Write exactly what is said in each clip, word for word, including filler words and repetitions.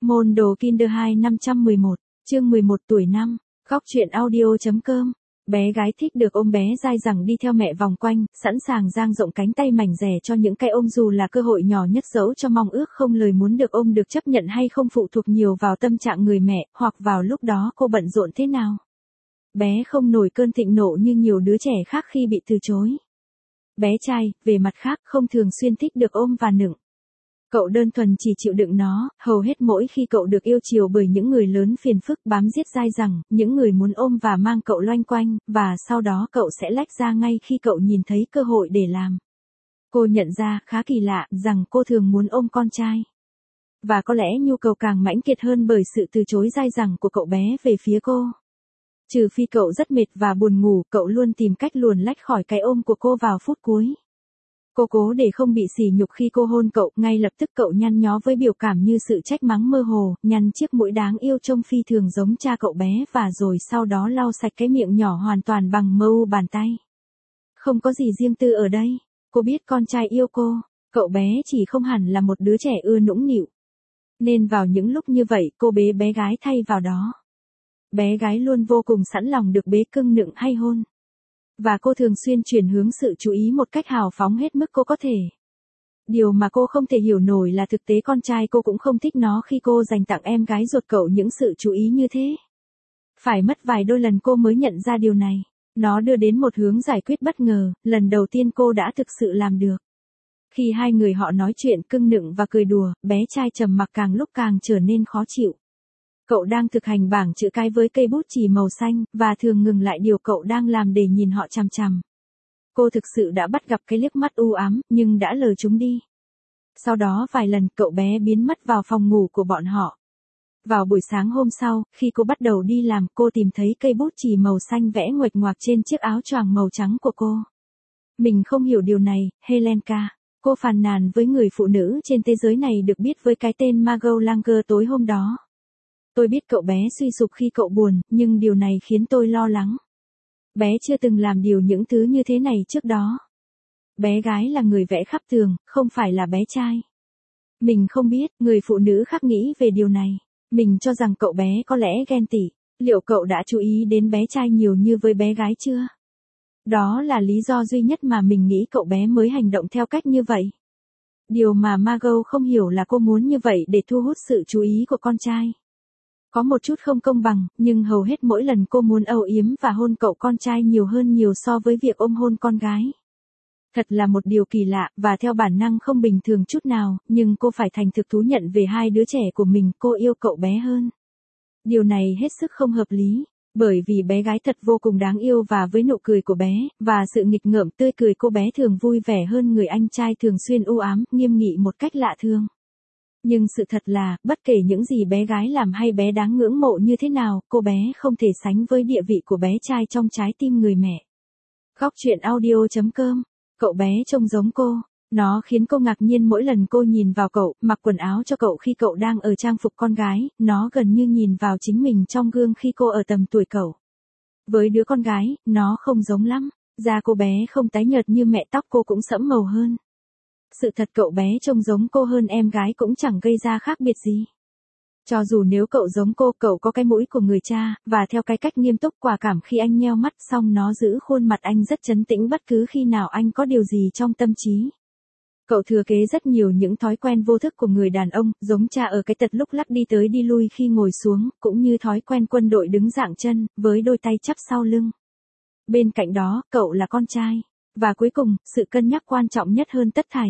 Môn đồ Kinder hai năm trăm mười một, chương mười một tuổi năm, góc truyện audio.com. Bé gái thích được ôm bé dai dẳng đi theo mẹ vòng quanh, sẵn sàng dang rộng cánh tay mảnh dẻ cho những cái ôm dù là cơ hội nhỏ nhất dẫu cho mong ước không lời muốn được ôm được chấp nhận hay không phụ thuộc nhiều vào tâm trạng người mẹ, hoặc vào lúc đó cô bận rộn thế nào. Bé không nổi cơn thịnh nộ như nhiều đứa trẻ khác khi bị từ chối. Bé trai, về mặt khác, không thường xuyên thích được ôm và nựng. Cậu đơn thuần chỉ chịu đựng nó, hầu hết mỗi khi cậu được yêu chiều bởi những người lớn phiền phức bám giết dai dẳng, những người muốn ôm và mang cậu loanh quanh, và sau đó cậu sẽ lách ra ngay khi cậu nhìn thấy cơ hội để làm. Cô nhận ra, khá kỳ lạ, rằng cô thường muốn ôm con trai. Và có lẽ nhu cầu càng mãnh liệt hơn bởi sự từ chối dai dẳng của cậu bé về phía cô. Trừ phi cậu rất mệt và buồn ngủ, cậu luôn tìm cách luồn lách khỏi cái ôm của cô vào phút cuối. Cô cố để không bị sỉ nhục khi cô hôn cậu, ngay lập tức cậu nhăn nhó với biểu cảm như sự trách mắng mơ hồ, nhăn chiếc mũi đáng yêu trông phi thường giống cha cậu bé và rồi sau đó lau sạch cái miệng nhỏ hoàn toàn bằng mu bàn tay. Không có gì riêng tư ở đây, cô biết con trai yêu cô, cậu bé chỉ không hẳn là một đứa trẻ ưa nũng nịu. Nên vào những lúc như vậy cô bế bé gái thay vào đó. Bé gái luôn vô cùng sẵn lòng được bế cưng nựng hay hôn. Và cô thường xuyên chuyển hướng sự chú ý một cách hào phóng hết mức cô có thể. Điều mà cô không thể hiểu nổi là thực tế con trai cô cũng không thích nó khi cô dành tặng em gái ruột cậu những sự chú ý như thế. Phải mất vài đôi lần cô mới nhận ra điều này. Nó đưa đến một hướng giải quyết bất ngờ, lần đầu tiên cô đã thực sự làm được. Khi hai người họ nói chuyện cưng nựng và cười đùa, bé trai trầm mặc càng lúc càng trở nên khó chịu. Cậu đang thực hành bảng chữ cái với cây bút chì màu xanh, và thường ngừng lại điều cậu đang làm để nhìn họ chằm chằm. Cô thực sự đã bắt gặp cái liếc mắt u ám, nhưng đã lờ chúng đi. Sau đó vài lần cậu bé biến mất vào phòng ngủ của bọn họ. Vào buổi sáng hôm sau, khi cô bắt đầu đi làm, cô tìm thấy cây bút chì màu xanh vẽ nguệch ngoạc trên chiếc áo choàng màu trắng của cô. Mình không hiểu điều này, Helenka. Cô phàn nàn với người phụ nữ trên thế giới này được biết với cái tên Margot Langer tối hôm đó. Tôi biết cậu bé suy sụp khi cậu buồn, nhưng điều này khiến tôi lo lắng. Bé chưa từng làm điều những thứ như thế này trước đó. Bé gái là người vẽ khắp tường, không phải là bé trai. Mình không biết, người phụ nữ khác nghĩ về điều này. Mình cho rằng cậu bé có lẽ ghen tị. Liệu cậu đã chú ý đến bé trai nhiều như với bé gái chưa? Đó là lý do duy nhất mà mình nghĩ cậu bé mới hành động theo cách như vậy. Điều mà Margot không hiểu là cô muốn như vậy để thu hút sự chú ý của con trai. Có một chút không công bằng, nhưng hầu hết mỗi lần cô muốn âu yếm và hôn cậu con trai nhiều hơn nhiều so với việc ôm hôn con gái. Thật là một điều kỳ lạ, và theo bản năng không bình thường chút nào, nhưng cô phải thành thực thú nhận về hai đứa trẻ của mình, cô yêu cậu bé hơn. Điều này hết sức không hợp lý, bởi vì bé gái thật vô cùng đáng yêu và với nụ cười của bé, và sự nghịch ngợm tươi cười cô bé thường vui vẻ hơn người anh trai thường xuyên u ám, nghiêm nghị một cách lạ thường. Nhưng sự thật là, bất kể những gì bé gái làm hay bé đáng ngưỡng mộ như thế nào, cô bé không thể sánh với địa vị của bé trai trong trái tim người mẹ. Góc truyện audio.com. Cậu bé trông giống cô. Nó khiến cô ngạc nhiên mỗi lần cô nhìn vào cậu, mặc quần áo cho cậu khi cậu đang ở trang phục con gái, nó gần như nhìn vào chính mình trong gương khi cô ở tầm tuổi cậu. Với đứa con gái, nó không giống lắm. Da cô bé không tái nhợt như mẹ, tóc cô cũng sẫm màu hơn. Sự thật cậu bé trông giống cô hơn em gái cũng chẳng gây ra khác biệt gì. Cho dù nếu cậu giống cô, cậu có cái mũi của người cha, và theo cái cách nghiêm túc quả cảm khi anh nheo mắt, xong nó giữ khuôn mặt anh rất trấn tĩnh bất cứ khi nào anh có điều gì trong tâm trí. Cậu thừa kế rất nhiều những thói quen vô thức của người đàn ông, giống cha ở cái tật lúc lắc đi tới đi lui khi ngồi xuống, cũng như thói quen quân đội đứng dạng chân, với đôi tay chắp sau lưng. Bên cạnh đó, cậu là con trai. Và cuối cùng, sự cân nhắc quan trọng nhất hơn tất thảy.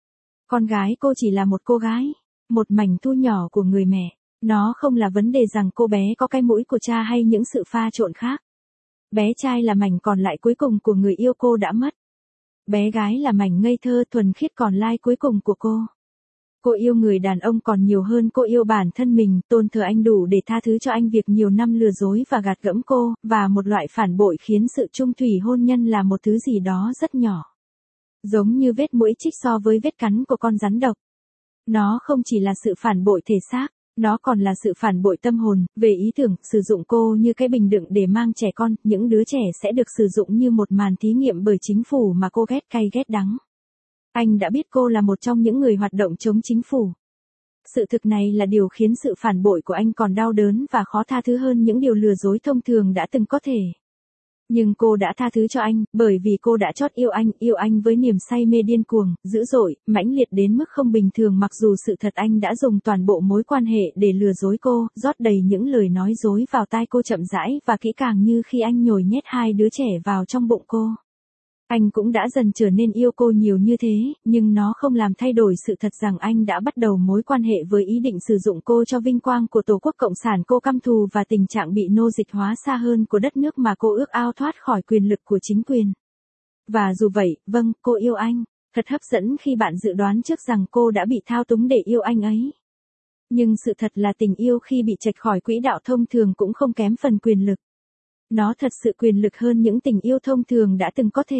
Con gái cô chỉ là một cô gái, một mảnh thu nhỏ của người mẹ. Nó không là vấn đề rằng cô bé có cái mũi của cha hay những sự pha trộn khác. Bé trai là mảnh còn lại cuối cùng của người yêu cô đã mất. Bé gái là mảnh ngây thơ thuần khiết còn lai cuối cùng của cô. Cô yêu người đàn ông còn nhiều hơn cô yêu bản thân mình, tôn thờ anh đủ để tha thứ cho anh việc nhiều năm lừa dối và gạt gẫm cô, và một loại phản bội khiến sự chung thủy hôn nhân là một thứ gì đó rất nhỏ. Giống như vết mũi chích so với vết cắn của con rắn độc. Nó không chỉ là sự phản bội thể xác, nó còn là sự phản bội tâm hồn, về ý tưởng, sử dụng cô như cái bình đựng để mang trẻ con, những đứa trẻ sẽ được sử dụng như một màn thí nghiệm bởi chính phủ mà cô ghét cay ghét đắng. Anh đã biết cô là một trong những người hoạt động chống chính phủ. Sự thực này là điều khiến sự phản bội của anh còn đau đớn và khó tha thứ hơn những điều lừa dối thông thường đã từng có thể. Nhưng cô đã tha thứ cho anh, bởi vì cô đã chót yêu anh, yêu anh với niềm say mê điên cuồng, dữ dội, mãnh liệt đến mức không bình thường, mặc dù sự thật anh đã dùng toàn bộ mối quan hệ để lừa dối cô, rót đầy những lời nói dối vào tai cô chậm rãi và kỹ càng như khi anh nhồi nhét hai đứa trẻ vào trong bụng cô. Anh cũng đã dần trở nên yêu cô nhiều như thế, nhưng nó không làm thay đổi sự thật rằng anh đã bắt đầu mối quan hệ với ý định sử dụng cô cho vinh quang của Tổ quốc Cộng sản. Cô căm thù và tình trạng bị nô dịch hóa xa hơn của đất nước mà cô ước ao thoát khỏi quyền lực của chính quyền. Và dù vậy, vâng, cô yêu anh. Thật hấp dẫn khi bạn dự đoán trước rằng cô đã bị thao túng để yêu anh ấy. Nhưng sự thật là tình yêu khi bị chệch khỏi quỹ đạo thông thường cũng không kém phần quyền lực. Nó thật sự quyền lực hơn những tình yêu thông thường đã từng có thể.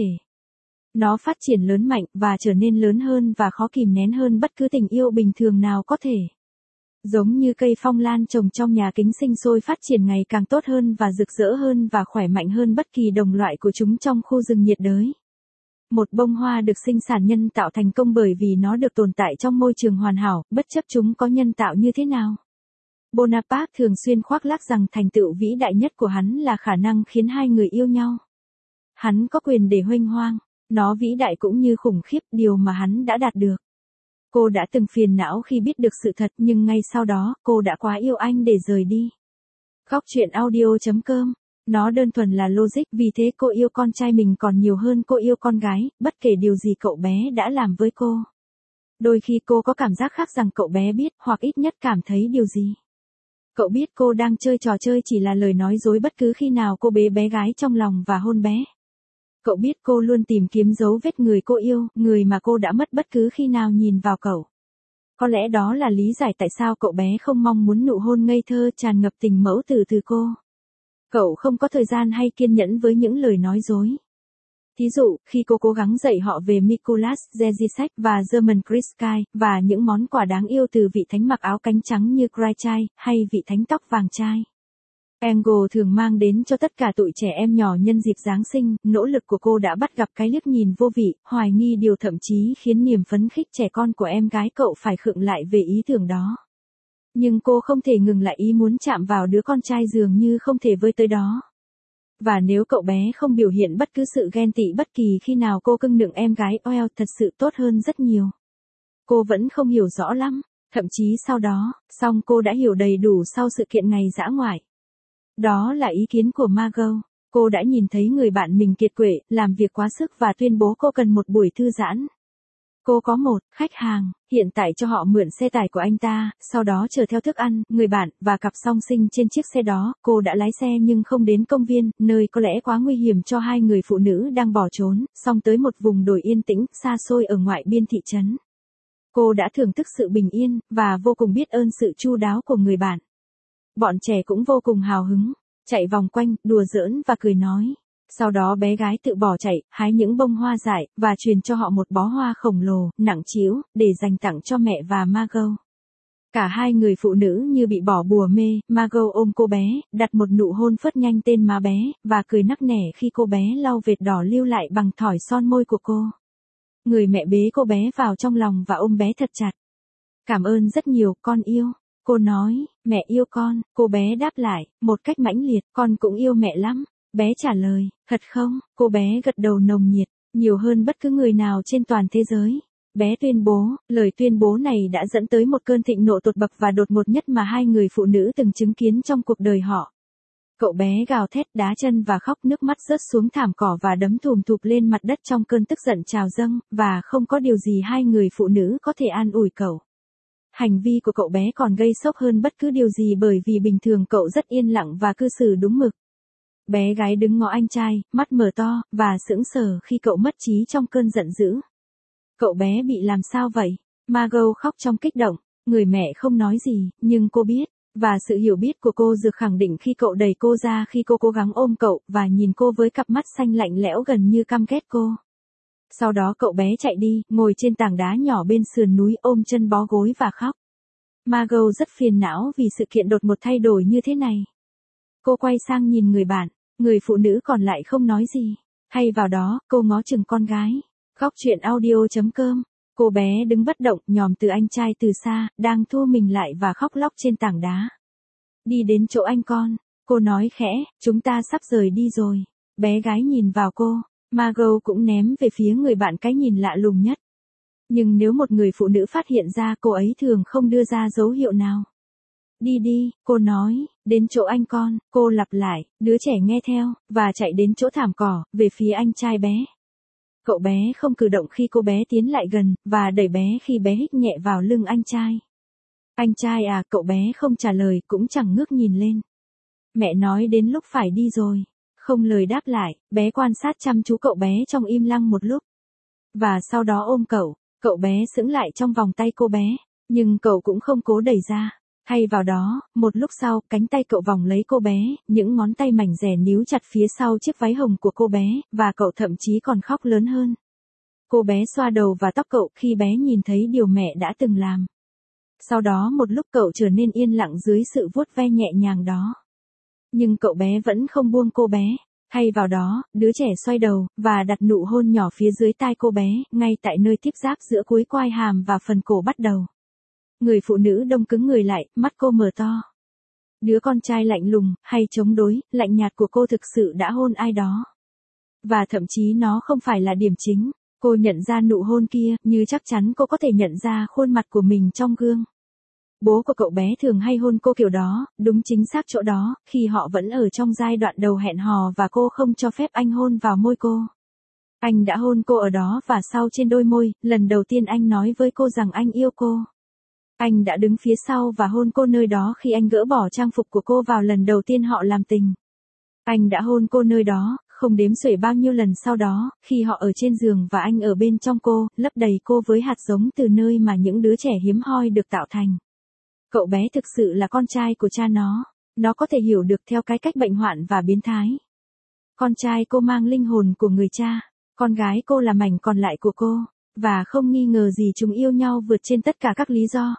Nó phát triển lớn mạnh và trở nên lớn hơn và khó kìm nén hơn bất cứ tình yêu bình thường nào có thể. Giống như cây phong lan trồng trong nhà kính sinh sôi phát triển ngày càng tốt hơn và rực rỡ hơn và khỏe mạnh hơn bất kỳ đồng loại của chúng trong khu rừng nhiệt đới. Một bông hoa được sinh sản nhân tạo thành công bởi vì nó được tồn tại trong môi trường hoàn hảo, bất chấp chúng có nhân tạo như thế nào. Bonaparte thường xuyên khoác lác rằng thành tựu vĩ đại nhất của hắn là khả năng khiến hai người yêu nhau. Hắn có quyền để huênh hoang, nó vĩ đại cũng như khủng khiếp điều mà hắn đã đạt được. Cô đã từng phiền não khi biết được sự thật nhưng ngay sau đó cô đã quá yêu anh để rời đi. Khóc chuyện audio chấm com. Nó đơn thuần là logic, vì thế cô yêu con trai mình còn nhiều hơn cô yêu con gái, bất kể điều gì cậu bé đã làm với cô. Đôi khi cô có cảm giác khác rằng cậu bé biết hoặc ít nhất cảm thấy điều gì. Cậu biết cô đang chơi trò chơi chỉ là lời nói dối bất cứ khi nào cô bế bé gái trong lòng và hôn bé. Cậu biết cô luôn tìm kiếm dấu vết người cô yêu, người mà cô đã mất bất cứ khi nào nhìn vào cậu. Có lẽ đó là lý giải tại sao cậu bé không mong muốn nụ hôn ngây thơ tràn ngập tình mẫu tử từ cô. Cậu không có thời gian hay kiên nhẫn với những lời nói dối. Thí dụ, khi cô cố gắng dạy họ về Mikolas Zezisek và German Christkai, và những món quà đáng yêu từ vị thánh mặc áo cánh trắng như Kraichai, hay vị thánh tóc vàng trai. Engel thường mang đến cho tất cả tụi trẻ em nhỏ nhân dịp Giáng sinh, nỗ lực của cô đã bắt gặp cái liếc nhìn vô vị, hoài nghi điều thậm chí khiến niềm phấn khích trẻ con của em gái cậu phải khựng lại về ý tưởng đó. Nhưng cô không thể ngừng lại ý muốn chạm vào đứa con trai dường như không thể với tới đó. Và nếu cậu bé không biểu hiện bất cứ sự ghen tị bất kỳ khi nào cô cưng nựng em gái, oeo, thật sự tốt hơn rất nhiều. Cô vẫn không hiểu rõ lắm, thậm chí sau đó, song cô đã hiểu đầy đủ sau sự kiện ngày dã ngoại. Đó là ý kiến của Margot. Cô đã nhìn thấy người bạn mình kiệt quệ, làm việc quá sức và tuyên bố cô cần một buổi thư giãn. Cô có một khách hàng, hiện tại cho họ mượn xe tải của anh ta, sau đó chở theo thức ăn, người bạn, và cặp song sinh trên chiếc xe đó. Cô đã lái xe nhưng không đến công viên, nơi có lẽ quá nguy hiểm cho hai người phụ nữ đang bỏ trốn, song tới một vùng đồi yên tĩnh, xa xôi ở ngoại biên thị trấn. Cô đã thưởng thức sự bình yên, và vô cùng biết ơn sự chu đáo của người bạn. Bọn trẻ cũng vô cùng hào hứng, chạy vòng quanh, đùa giỡn và cười nói. Sau đó bé gái tự bỏ chạy, hái những bông hoa dại, và truyền cho họ một bó hoa khổng lồ, nặng trĩu, để dành tặng cho mẹ và Margot. Cả hai người phụ nữ như bị bỏ bùa mê, Margot ôm cô bé, đặt một nụ hôn phớt nhanh tên má bé, và cười nắc nẻ khi cô bé lau vệt đỏ lưu lại bằng thỏi son môi của cô. Người mẹ bế cô bé vào trong lòng và ôm bé thật chặt. Cảm ơn rất nhiều, con yêu. Cô nói, mẹ yêu con, cô bé đáp lại, một cách mãnh liệt, con cũng yêu mẹ lắm. Bé trả lời, thật không? Cô bé gật đầu nồng nhiệt, nhiều hơn bất cứ người nào trên toàn thế giới. Bé tuyên bố, lời tuyên bố này đã dẫn tới một cơn thịnh nộ tột bậc và đột ngột nhất mà hai người phụ nữ từng chứng kiến trong cuộc đời họ. Cậu bé gào thét, đá chân và khóc, nước mắt rớt xuống thảm cỏ và đấm thùm thụp lên mặt đất trong cơn tức giận trào dâng, và không có điều gì hai người phụ nữ có thể an ủi cậu. Hành vi của cậu bé còn gây sốc hơn bất cứ điều gì bởi vì bình thường cậu rất yên lặng và cư xử đúng mực. Bé gái đứng ngó anh trai, mắt mở to, và sững sờ khi cậu mất trí trong cơn giận dữ. Cậu bé bị làm sao vậy? Margot khóc trong kích động, người mẹ không nói gì, nhưng cô biết, và sự hiểu biết của cô được khẳng định khi cậu đẩy cô ra khi cô cố gắng ôm cậu, và nhìn cô với cặp mắt xanh lạnh lẽo gần như căm ghét cô. Sau đó cậu bé chạy đi, ngồi trên tảng đá nhỏ bên sườn núi ôm chân bó gối và khóc. Margot rất phiền não vì sự kiện đột ngột thay đổi như thế này. Cô quay sang nhìn người bạn, người phụ nữ còn lại không nói gì. Thay vào đó, cô ngó chừng con gái. Khóc chuyện audio chấm com Cô bé đứng bất động, nhòm từ anh trai từ xa, đang thu mình lại và khóc lóc trên tảng đá. Đi đến chỗ anh con, cô nói khẽ, chúng ta sắp rời đi rồi. Bé gái nhìn vào cô, Margot cũng ném về phía người bạn cái nhìn lạ lùng nhất. Nhưng nếu một người phụ nữ phát hiện ra, cô ấy thường không đưa ra dấu hiệu nào. Đi đi, cô nói, đến chỗ anh con, cô lặp lại, đứa trẻ nghe theo, và chạy đến chỗ thảm cỏ, về phía anh trai bé. Cậu bé không cử động khi cô bé tiến lại gần, và đẩy bé khi bé hít nhẹ vào lưng anh trai. Anh trai à, cậu bé không trả lời, cũng chẳng ngước nhìn lên. Mẹ nói đến lúc phải đi rồi. Không lời đáp lại, bé quan sát chăm chú cậu bé trong im lặng một lúc. Và sau đó ôm cậu, cậu bé sững lại trong vòng tay cô bé, nhưng cậu cũng không cố đẩy ra. Thay vào đó, một lúc sau, cánh tay cậu vòng lấy cô bé, những ngón tay mảnh dẻ níu chặt phía sau chiếc váy hồng của cô bé, và cậu thậm chí còn khóc lớn hơn. Cô bé xoa đầu và tóc cậu khi bé nhìn thấy điều mẹ đã từng làm. Sau đó một lúc cậu trở nên yên lặng dưới sự vuốt ve nhẹ nhàng đó. Nhưng cậu bé vẫn không buông cô bé. Thay vào đó, đứa trẻ xoay đầu, và đặt nụ hôn nhỏ phía dưới tai cô bé, ngay tại nơi tiếp giáp giữa cuối quai hàm và phần cổ bắt đầu. Người phụ nữ đông cứng người lại, mắt cô mở to. Đứa con trai lạnh lùng, hay chống đối, lạnh nhạt của cô thực sự đã hôn ai đó. Và thậm chí nó không phải là điểm chính. Cô nhận ra nụ hôn kia, như chắc chắn cô có thể nhận ra khuôn mặt của mình trong gương. Bố của cậu bé thường hay hôn cô kiểu đó, đúng chính xác chỗ đó, khi họ vẫn ở trong giai đoạn đầu hẹn hò và cô không cho phép anh hôn vào môi cô. Anh đã hôn cô ở đó và sau trên đôi môi, lần đầu tiên anh nói với cô rằng anh yêu cô. Anh đã đứng phía sau và hôn cô nơi đó khi anh gỡ bỏ trang phục của cô vào lần đầu tiên họ làm tình. Anh đã hôn cô nơi đó, không đếm xuể bao nhiêu lần sau đó, khi họ ở trên giường và anh ở bên trong cô, lấp đầy cô với hạt giống từ nơi mà những đứa trẻ hiếm hoi được tạo thành. Cậu bé thực sự là con trai của cha nó. Nó có thể hiểu được theo cái cách bệnh hoạn và biến thái. Con trai cô mang linh hồn của người cha. Con gái cô là mảnh còn lại của cô. Và không nghi ngờ gì chúng yêu nhau vượt trên tất cả các lý do.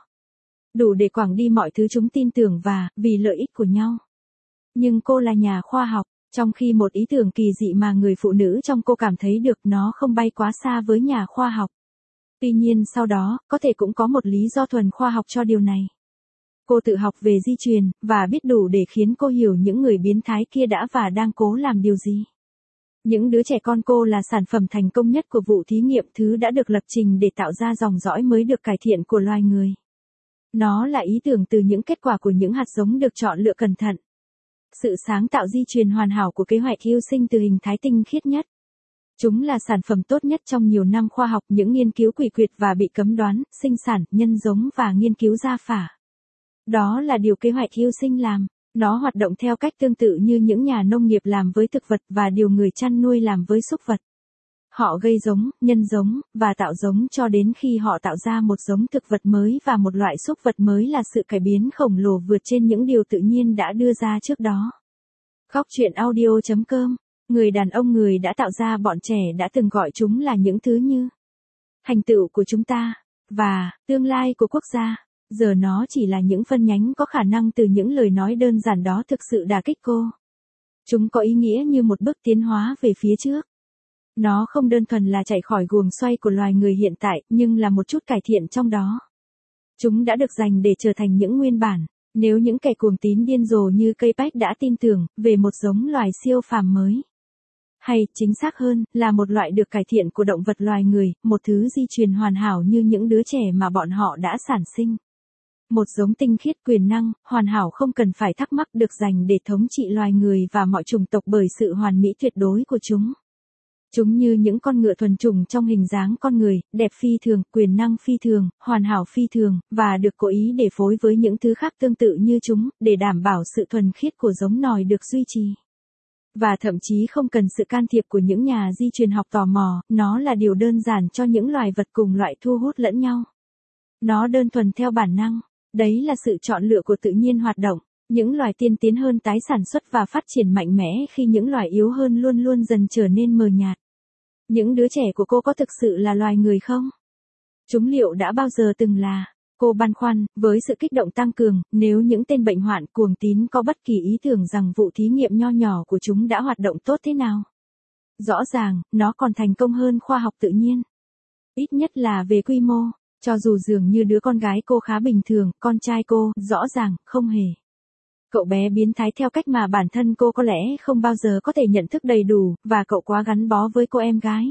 Đủ để quẳng đi mọi thứ chúng tin tưởng và, vì lợi ích của nhau. Nhưng cô là nhà khoa học. Trong khi một ý tưởng kỳ dị mà người phụ nữ trong cô cảm thấy được nó không bay quá xa với nhà khoa học. Tuy nhiên sau đó, có thể cũng có một lý do thuần khoa học cho điều này. Cô tự học về di truyền, và biết đủ để khiến cô hiểu những người biến thái kia đã và đang cố làm điều gì. Những đứa trẻ con cô là sản phẩm thành công nhất của vụ thí nghiệm, thứ đã được lập trình để tạo ra dòng dõi mới được cải thiện của loài người. Nó là ý tưởng từ những kết quả của những hạt giống được chọn lựa cẩn thận. Sự sáng tạo di truyền hoàn hảo của kế hoạch yêu sinh từ hình thái tinh khiết nhất. Chúng là sản phẩm tốt nhất trong nhiều năm khoa học, những nghiên cứu quỷ quyệt và bị cấm đoán, sinh sản, nhân giống và nghiên cứu gia phả. Đó là điều kế hoạch yêu sinh làm. Nó hoạt động theo cách tương tự như những nhà nông nghiệp làm với thực vật và điều người chăn nuôi làm với súc vật. Họ gây giống, nhân giống, và tạo giống cho đến khi họ tạo ra một giống thực vật mới và một loại súc vật mới là sự cải biến khổng lồ vượt trên những điều tự nhiên đã đưa ra trước đó. Góc truyện audio chấm com. Người đàn ông người đã tạo ra bọn trẻ đã từng gọi chúng là những thứ như thành tựu của chúng ta, và tương lai của quốc gia. Giờ nó chỉ là những phân nhánh có khả năng từ những lời nói đơn giản đó thực sự đả kích cô. Chúng có ý nghĩa như một bước tiến hóa về phía trước. Nó không đơn thuần là chạy khỏi guồng xoay của loài người hiện tại, nhưng là một chút cải thiện trong đó. Chúng đã được dành để trở thành những nguyên bản. Nếu những kẻ cuồng tín điên rồ như cây bách đã tin tưởng về một giống loài siêu phàm mới. Hay, chính xác hơn, là một loại được cải thiện của động vật loài người, một thứ di truyền hoàn hảo như những đứa trẻ mà bọn họ đã sản sinh. Một giống tinh khiết quyền năng, hoàn hảo không cần phải thắc mắc được dành để thống trị loài người và mọi chủng tộc bởi sự hoàn mỹ tuyệt đối của chúng. Chúng như những con ngựa thuần chủng trong hình dáng con người, đẹp phi thường, quyền năng phi thường, hoàn hảo phi thường, và được cố ý để phối với những thứ khác tương tự như chúng, để đảm bảo sự thuần khiết của giống nòi được duy trì. Và thậm chí không cần sự can thiệp của những nhà di truyền học tò mò, nó là điều đơn giản cho những loài vật cùng loại thu hút lẫn nhau. Nó đơn thuần theo bản năng. Đấy là sự chọn lựa của tự nhiên hoạt động. Những loài tiên tiến hơn tái sản xuất và phát triển mạnh mẽ khi những loài yếu hơn luôn luôn dần trở nên mờ nhạt. Những đứa trẻ của cô có thực sự là loài người không? Chúng liệu đã bao giờ từng là? Cô băn khoăn, với sự kích động tăng cường, nếu những tên bệnh hoạn cuồng tín có bất kỳ ý tưởng rằng vụ thí nghiệm nho nhỏ của chúng đã hoạt động tốt thế nào. Rõ ràng, nó còn thành công hơn khoa học tự nhiên. Ít nhất là về quy mô, cho dù dường như đứa con gái cô khá bình thường, con trai cô, rõ ràng, không hề. Cậu bé biến thái theo cách mà bản thân cô có lẽ không bao giờ có thể nhận thức đầy đủ, và cậu quá gắn bó với cô em gái.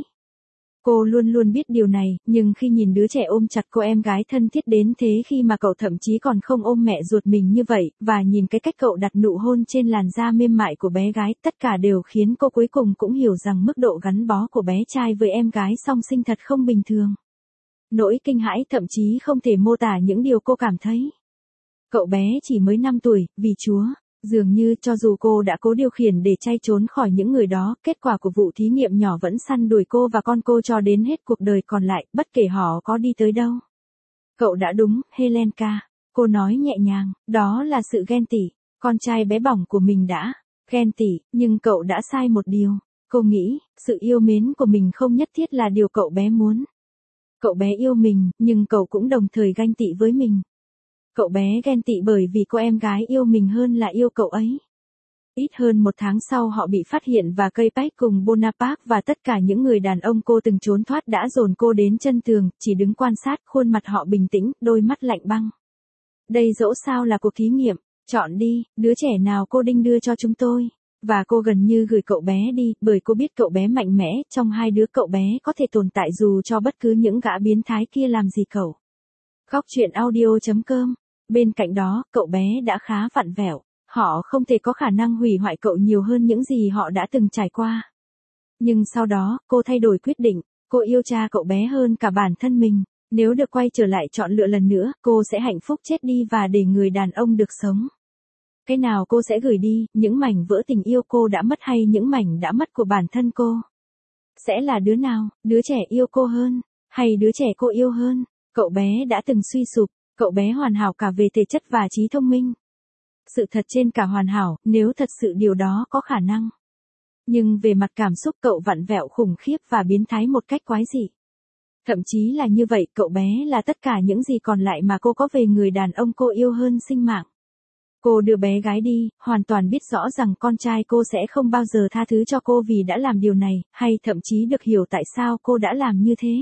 Cô luôn luôn biết điều này, nhưng khi nhìn đứa trẻ ôm chặt cô em gái thân thiết đến thế khi mà cậu thậm chí còn không ôm mẹ ruột mình như vậy, và nhìn cái cách cậu đặt nụ hôn trên làn da mềm mại của bé gái, tất cả đều khiến cô cuối cùng cũng hiểu rằng mức độ gắn bó của bé trai với em gái song sinh thật không bình thường. Nỗi kinh hãi thậm chí không thể mô tả những điều cô cảm thấy. Cậu bé chỉ mới năm tuổi, vì Chúa. Dường như cho dù cô đã cố điều khiển để chay trốn khỏi những người đó, kết quả của vụ thí nghiệm nhỏ vẫn săn đuổi cô và con cô cho đến hết cuộc đời còn lại, bất kể họ có đi tới đâu. Cậu đã đúng, Helenka. Cô nói nhẹ nhàng, đó là sự ghen tị. Con trai bé bỏng của mình đã ghen tị, nhưng cậu đã sai một điều. Cô nghĩ, sự yêu mến của mình không nhất thiết là điều cậu bé muốn. Cậu bé yêu mình, nhưng cậu cũng đồng thời ganh tị với mình. Cậu bé ghen tị bởi vì cô em gái yêu mình hơn là yêu cậu ấy. Ít hơn một tháng sau họ bị phát hiện và cây Pách cùng Bonaparte và tất cả những người đàn ông cô từng trốn thoát đã dồn cô đến chân tường, chỉ đứng quan sát, khuôn mặt họ bình tĩnh, đôi mắt lạnh băng. Đây dẫu sao là cuộc thí nghiệm, chọn đi, đứa trẻ nào cô định đưa cho chúng tôi. Và cô gần như gửi cậu bé đi, bởi cô biết cậu bé mạnh mẽ, trong hai đứa cậu bé có thể tồn tại dù cho bất cứ những gã biến thái kia làm gì cậu. Góc truyện audio chấm com. Bên cạnh đó, cậu bé đã khá vặn vẹo. Họ không thể có khả năng hủy hoại cậu nhiều hơn những gì họ đã từng trải qua. Nhưng sau đó, cô thay đổi quyết định. Cô yêu cha cậu bé hơn cả bản thân mình. Nếu được quay trở lại chọn lựa lần nữa, cô sẽ hạnh phúc chết đi và để người đàn ông được sống. Cái nào cô sẽ gửi đi, những mảnh vỡ tình yêu cô đã mất hay những mảnh đã mất của bản thân cô? Sẽ là đứa nào, đứa trẻ yêu cô hơn, hay đứa trẻ cô yêu hơn? Cậu bé đã từng suy sụp, cậu bé hoàn hảo cả về thể chất và trí thông minh. Sự thật trên cả hoàn hảo, nếu thật sự điều đó có khả năng. Nhưng về mặt cảm xúc cậu vặn vẹo khủng khiếp và biến thái một cách quái dị. Thậm chí là như vậy, cậu bé là tất cả những gì còn lại mà cô có về người đàn ông cô yêu hơn sinh mạng. Cô đưa bé gái đi, hoàn toàn biết rõ rằng con trai cô sẽ không bao giờ tha thứ cho cô vì đã làm điều này, hay thậm chí được hiểu tại sao cô đã làm như thế.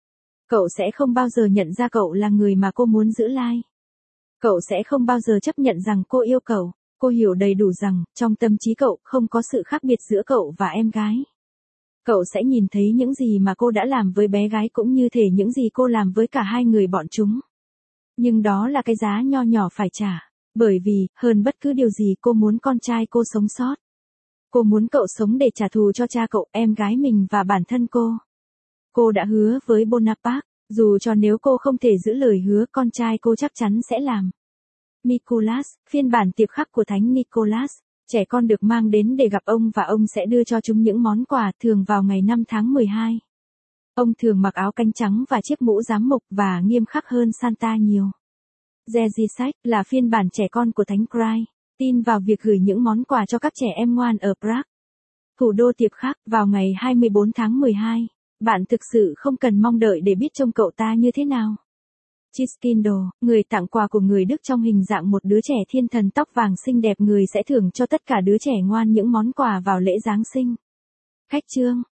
Cậu sẽ không bao giờ nhận ra cậu là người mà cô muốn giữ lai. Cậu sẽ không bao giờ chấp nhận rằng cô yêu cậu. Cô hiểu đầy đủ rằng, trong tâm trí cậu không có sự khác biệt giữa cậu và em gái. Cậu sẽ nhìn thấy những gì mà cô đã làm với bé gái cũng như thể những gì cô làm với cả hai người bọn chúng. Nhưng đó là cái giá nho nhỏ phải trả. Bởi vì, hơn bất cứ điều gì cô muốn con trai cô sống sót. Cô muốn cậu sống để trả thù cho cha cậu, em gái mình và bản thân cô. Cô đã hứa với Bonaparte, dù cho nếu cô không thể giữ lời hứa con trai cô chắc chắn sẽ làm. Nicholas, phiên bản tiệp khắc của Thánh Nicholas, trẻ con được mang đến để gặp ông và ông sẽ đưa cho chúng những món quà thường vào ngày năm tháng mười hai. Ông thường mặc áo cánh trắng và chiếc mũ giám mục và nghiêm khắc hơn Santa nhiều. Jezisak là phiên bản trẻ con của Thánh Christ, tin vào việc gửi những món quà cho các trẻ em ngoan ở Prague. Thủ đô tiệp khắc vào ngày hai mươi bốn tháng mười hai. Bạn thực sự không cần mong đợi để biết trông cậu ta như thế nào. Chiskindo, người tặng quà của người Đức trong hình dạng một đứa trẻ thiên thần tóc vàng xinh đẹp, người sẽ thưởng cho tất cả đứa trẻ ngoan những món quà vào lễ Giáng sinh. Khách chương